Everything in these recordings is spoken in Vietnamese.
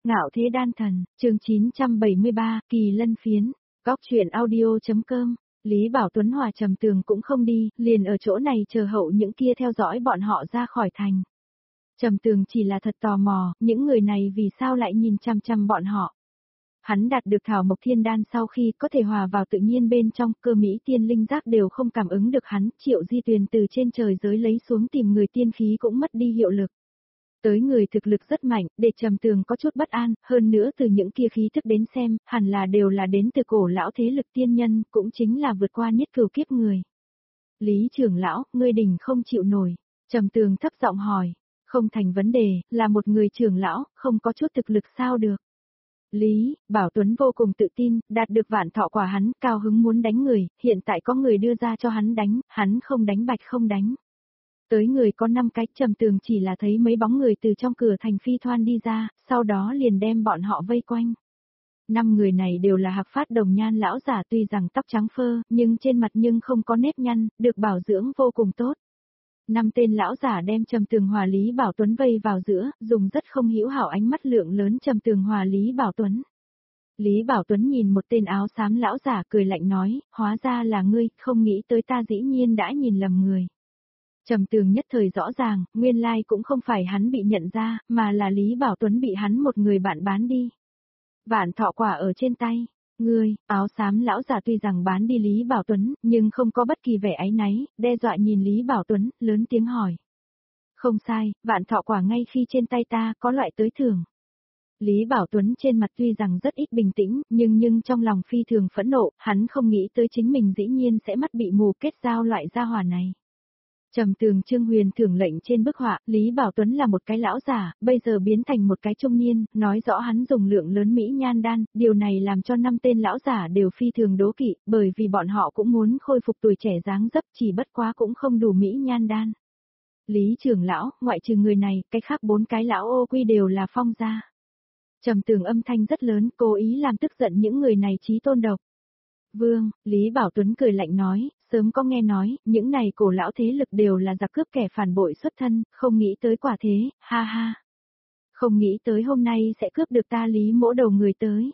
Ngạo Thế Đan Thần, chương 973, Kỳ Lân Phiến, Góc truyện audio.com. Lý Bảo Tuấn hòa Trầm Tường cũng không đi, liền ở chỗ này chờ hậu những kia theo dõi bọn họ ra khỏi thành. Trầm Tường chỉ là thật tò mò, những người này vì sao lại nhìn chăm chăm bọn họ. Hắn đạt được Thảo Mộc Thiên Đan sau khi có thể hòa vào tự nhiên bên trong, cơ mỹ tiên linh giác đều không cảm ứng được hắn, Triệu Di Tuyền từ trên trời giới lấy xuống tìm người tiên khí cũng mất đi hiệu lực. Tới người thực lực rất mạnh, để Trầm Tường có chút bất an, hơn nữa từ những kia khí thức đến xem, hẳn là đều là đến từ cổ lão thế lực tiên nhân, cũng chính là vượt qua nhất cửu kiếp người. Lý trưởng lão, ngươi đỉnh không chịu nổi. Trầm Tường thấp giọng hỏi, không thành vấn đề, là một người trưởng lão, không có chút thực lực sao được. Lý Bảo Tuấn vô cùng tự tin, đạt được vạn thọ quả hắn, cao hứng muốn đánh người, hiện tại có người đưa ra cho hắn đánh, hắn không đánh bạch không đánh. Tới người có 5 cái, Trầm Tường chỉ là thấy mấy bóng người từ trong cửa thành phi thoan đi ra, sau đó liền đem bọn họ vây quanh. 5 người này đều là Hạc Phát đồng nhan lão giả, tuy rằng tóc trắng phơ, nhưng trên mặt nhưng không có nếp nhăn, được bảo dưỡng vô cùng tốt. 5 tên lão giả đem Trầm Tường hòa Lý Bảo Tuấn vây vào giữa, dùng rất không hữu hảo ánh mắt lượng lớn Trầm Tường hòa Lý Bảo Tuấn. Lý Bảo Tuấn nhìn một tên áo xám lão giả cười lạnh nói, hóa ra là ngươi, không nghĩ tới ta dĩ nhiên đã nhìn lầm người. Trầm Tường nhất thời rõ ràng, nguyên lai cũng không phải hắn bị nhận ra, mà là Lý Bảo Tuấn bị hắn một người bạn bán đi. Vạn thọ quả ở trên tay, ngươi, áo xám lão giả tuy rằng bán đi Lý Bảo Tuấn, nhưng không có bất kỳ vẻ áy náy, đe dọa nhìn Lý Bảo Tuấn, lớn tiếng hỏi. Không sai, vạn thọ quả ngay khi trên tay ta, có loại tới thưởng. Lý Bảo Tuấn trên mặt tuy rằng rất ít bình tĩnh, nhưng trong lòng phi thường phẫn nộ, hắn không nghĩ tới chính mình dĩ nhiên sẽ mắt bị mù kết giao loại gia hỏa này. Trầm Tường Trương Huyền thưởng lệnh trên bức họa, Lý Bảo Tuấn là một cái lão giả, bây giờ biến thành một cái trung niên, nói rõ hắn dùng lượng lớn mỹ nhan đan, điều này làm cho 5 tên lão giả đều phi thường đố kỵ, bởi vì bọn họ cũng muốn khôi phục tuổi trẻ dáng dấp, chỉ bất quá cũng không đủ mỹ nhan đan. Lý trưởng lão, ngoại trừ người này, cái khác 4 cái lão ô quy đều là Phong gia. Trầm Tường âm thanh rất lớn, cố ý làm tức giận những người này chí tôn độc. Vương, Lý Bảo Tuấn cười lạnh nói, sớm có nghe nói, những này cổ lão thế lực đều là giặc cướp kẻ phản bội xuất thân, không nghĩ tới quả thế, ha ha. Không nghĩ tới hôm nay sẽ cướp được ta Lý mỗ đầu người tới.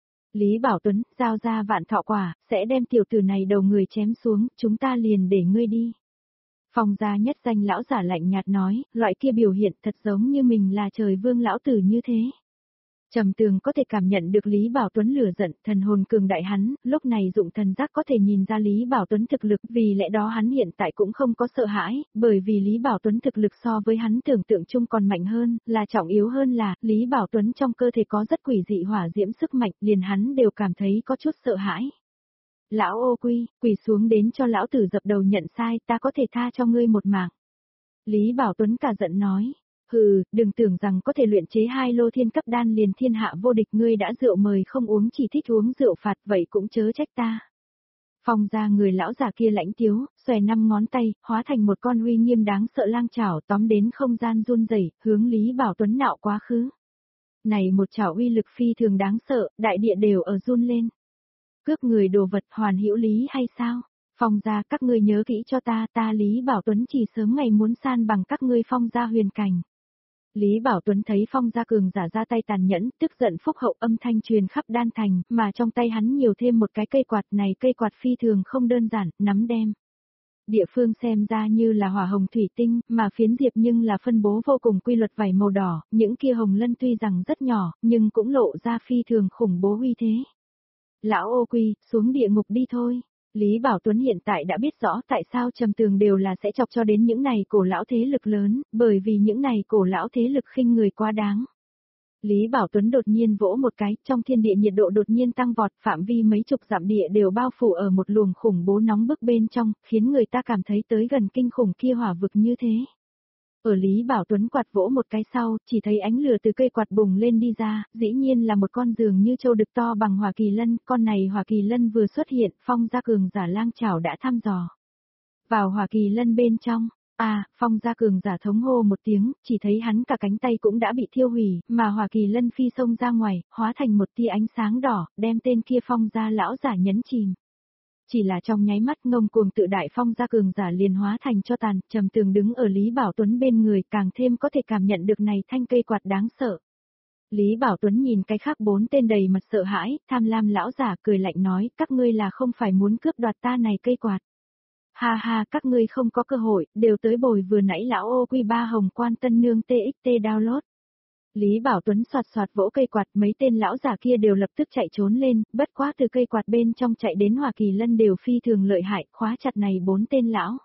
Lý Bảo Tuấn, giao ra vạn thọ quả, sẽ đem tiểu tử này đầu người chém xuống, chúng ta liền để ngươi đi. Phong gia nhất danh lão giả lạnh nhạt nói, loại kia biểu hiện thật giống như mình là trời vương lão tử như thế. Trầm Tường có thể cảm nhận được Lý Bảo Tuấn lửa giận, thần hồn cường đại hắn, lúc này dụng thần giác có thể nhìn ra Lý Bảo Tuấn thực lực, vì lẽ đó hắn hiện tại cũng không có sợ hãi, bởi vì Lý Bảo Tuấn thực lực so với hắn tưởng tượng chung còn mạnh hơn, là trọng yếu hơn là, Lý Bảo Tuấn trong cơ thể có rất quỷ dị hỏa diễm sức mạnh, liền hắn đều cảm thấy có chút sợ hãi. Lão ô quy, quỳ xuống đến cho lão tử dập đầu nhận sai, ta có thể tha cho ngươi một mạng. Lý Bảo Tuấn cả giận nói. Hừ, đừng tưởng rằng có thể luyện chế 2 lô thiên cấp đan liền thiên hạ vô địch, ngươi đã rượu mời không uống chỉ thích uống rượu phạt, vậy cũng chớ trách ta. Phong ra người lão già kia lãnh tiếu, xòe 5 ngón tay, hóa thành một con uy nghiêm đáng sợ lang chảo tóm đến không gian run rẩy, hướng Lý Bảo Tuấn nạo quá khứ. Này một chảo uy lực phi thường đáng sợ, đại địa đều ở run lên. Cướp người đồ vật hoàn hữu lý hay sao? Phong gia các ngươi nhớ kỹ cho ta Lý Bảo Tuấn chỉ sớm ngày muốn san bằng các ngươi Phong gia huyền cảnh. Lý Bảo Tuấn thấy Phong gia cường giả ra tay tàn nhẫn, tức giận phúc hậu âm thanh truyền khắp đan thành, mà trong tay hắn nhiều thêm một cái cây quạt, này cây quạt phi thường không đơn giản, nắm đem. Địa phương xem ra như là hỏa hồng thủy tinh, mà phiến diệp nhưng là phân bố vô cùng quy luật vảy màu đỏ, những kia hồng lân tuy rằng rất nhỏ, nhưng cũng lộ ra phi thường khủng bố uy thế. Lão ô quy, xuống địa ngục đi thôi. Lý Bảo Tuấn hiện tại đã biết rõ tại sao Trầm Tường đều là sẽ chọc cho đến những này cổ lão thế lực lớn, bởi vì những này cổ lão thế lực khinh người quá đáng. Lý Bảo Tuấn đột nhiên vỗ một cái, trong thiên địa nhiệt độ đột nhiên tăng vọt, phạm vi mấy chục dặm địa đều bao phủ ở một luồng khủng bố nóng bức bên trong, khiến người ta cảm thấy tới gần kinh khủng kia hỏa vực như thế. Ở Lý Bảo Tuấn quạt vỗ một cái sau, chỉ thấy ánh lửa từ cây quạt bùng lên đi ra, dĩ nhiên là một con dường như châu đực to bằng hỏa kỳ lân, con này hỏa kỳ lân vừa xuất hiện, Phong gia cường giả lang chảo đã thăm dò. Vào hỏa kỳ lân bên trong, Phong gia cường giả thống hô một tiếng, chỉ thấy hắn cả cánh tay cũng đã bị thiêu hủy, mà hỏa kỳ lân phi xông ra ngoài, hóa thành một tia ánh sáng đỏ, đem tên kia Phong gia lão giả nhấn chìm. Chỉ là trong nháy mắt ngông cuồng tự đại Phong gia cường giả liền hóa thành cho tàn, Trầm Tường đứng ở Lý Bảo Tuấn bên người càng thêm có thể cảm nhận được này thanh cây quạt đáng sợ. Lý Bảo Tuấn nhìn cái khác 4 tên đầy mặt sợ hãi, tham lam lão giả cười lạnh nói, các ngươi là không phải muốn cướp đoạt ta này cây quạt. Ha ha, các ngươi không có cơ hội, đều tới bồi vừa nãy lão ô quy ba hồng quan tân nương TXT download. Lý Bảo Tuấn soạt soạt vỗ cây quạt, mấy tên lão giả kia đều lập tức chạy trốn lên, bất quá từ cây quạt bên trong chạy đến Hoa Kỳ Lân đều phi thường lợi hại, khóa chặt này 4 tên lão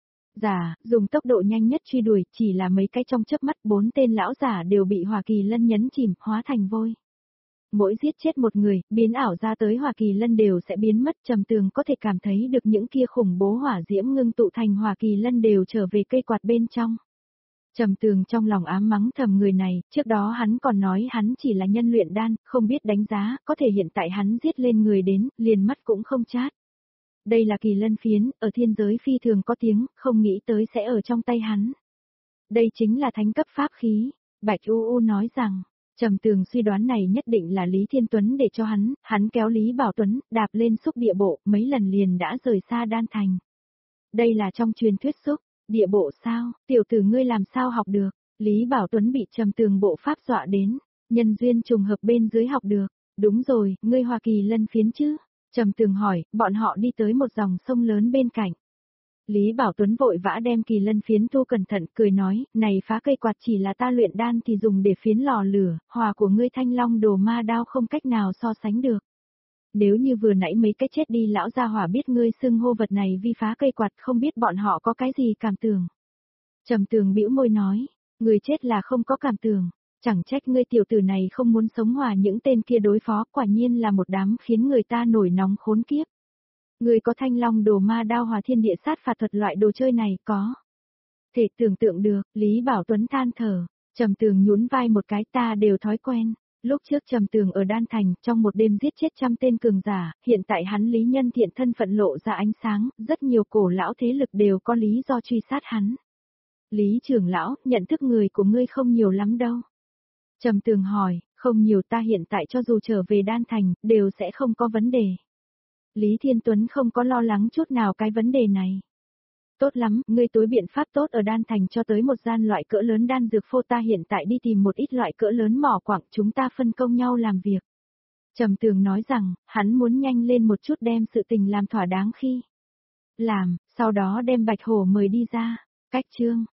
giả, dùng tốc độ nhanh nhất truy đuổi, chỉ là mấy cái trong chớp mắt 4 tên lão giả đều bị Hoa Kỳ Lân nhấn chìm, hóa thành vôi. Mỗi giết chết một người, biến ảo ra tới Hoa Kỳ Lân đều sẽ biến mất, Trầm Tường có thể cảm thấy được những kia khủng bố hỏa diễm ngưng tụ thành Hoa Kỳ Lân đều trở về cây quạt bên trong. Trầm Tường trong lòng ám mắng thầm người này, trước đó hắn còn nói hắn chỉ là nhân luyện đan, không biết đánh giá, có thể hiện tại hắn giết lên người đến, liền mắt cũng không chát. Đây là Kỳ Lân phiến, ở thiên giới phi thường có tiếng, không nghĩ tới sẽ ở trong tay hắn. Đây chính là thánh cấp pháp khí, Bạch U U nói rằng, Trầm Tường suy đoán này nhất định là Lý Thiên Tuấn để cho hắn kéo Lý Bảo Tuấn, đạp lên xúc địa bộ, mấy lần liền đã rời xa đan thành. Đây là trong truyền thuyết xúc, địa bộ sao, tiểu tử ngươi làm sao học được, Lý Bảo Tuấn bị Trầm Tường bộ pháp dọa đến, nhân duyên trùng hợp bên dưới học được, đúng rồi, ngươi Hoa Kỳ Lân phiến chứ, Trầm Tường hỏi, bọn họ đi tới một dòng sông lớn bên cạnh. Lý Bảo Tuấn vội vã đem Kỳ Lân phiến thu cẩn thận, cười nói, này phá cây quạt chỉ là ta luyện đan thì dùng để phiến lò lửa, hòa của ngươi Thanh Long Đồ Ma Đao không cách nào so sánh được. Nếu như vừa nãy mấy cái chết đi lão gia hỏa biết ngươi xưng hô vật này vi phá cây quạt, không biết bọn họ có cái gì cảm tưởng. Trầm Tường bĩu môi nói, người chết là không có cảm tưởng, chẳng trách ngươi tiểu tử này không muốn sống hòa những tên kia đối phó, quả nhiên là một đám khiến người ta nổi nóng khốn kiếp. Người có Thanh Long Đồ Ma Đao hòa thiên địa sát phạt thuật loại đồ chơi này có. Thể tưởng tượng được, Lý Bảo Tuấn than thở, Trầm Tường nhún vai một cái, ta đều thói quen. Lúc trước Trầm Tường ở Đan Thành, trong một đêm giết chết 100 tên cường giả, hiện tại hắn Lý Nhân Thiện thân phận lộ ra ánh sáng, rất nhiều cổ lão thế lực đều có lý do truy sát hắn. Lý trưởng lão, nhận thức người của ngươi không nhiều lắm đâu. Trầm Tường hỏi, không nhiều, ta hiện tại cho dù trở về Đan Thành, đều sẽ không có vấn đề. Lý Thiên Tuấn không có lo lắng chút nào cái vấn đề này. Tốt lắm, ngươi tối biện pháp tốt ở Đan Thành cho tới một gian loại cỡ lớn đan dược phô, ta hiện tại đi tìm một ít loại cỡ lớn mỏ quặng, chúng ta phân công nhau làm việc. Trầm Tường nói rằng, hắn muốn nhanh lên một chút đem sự tình làm thỏa đáng khi làm, sau đó đem Bạch Hổ mời đi ra. Cách chương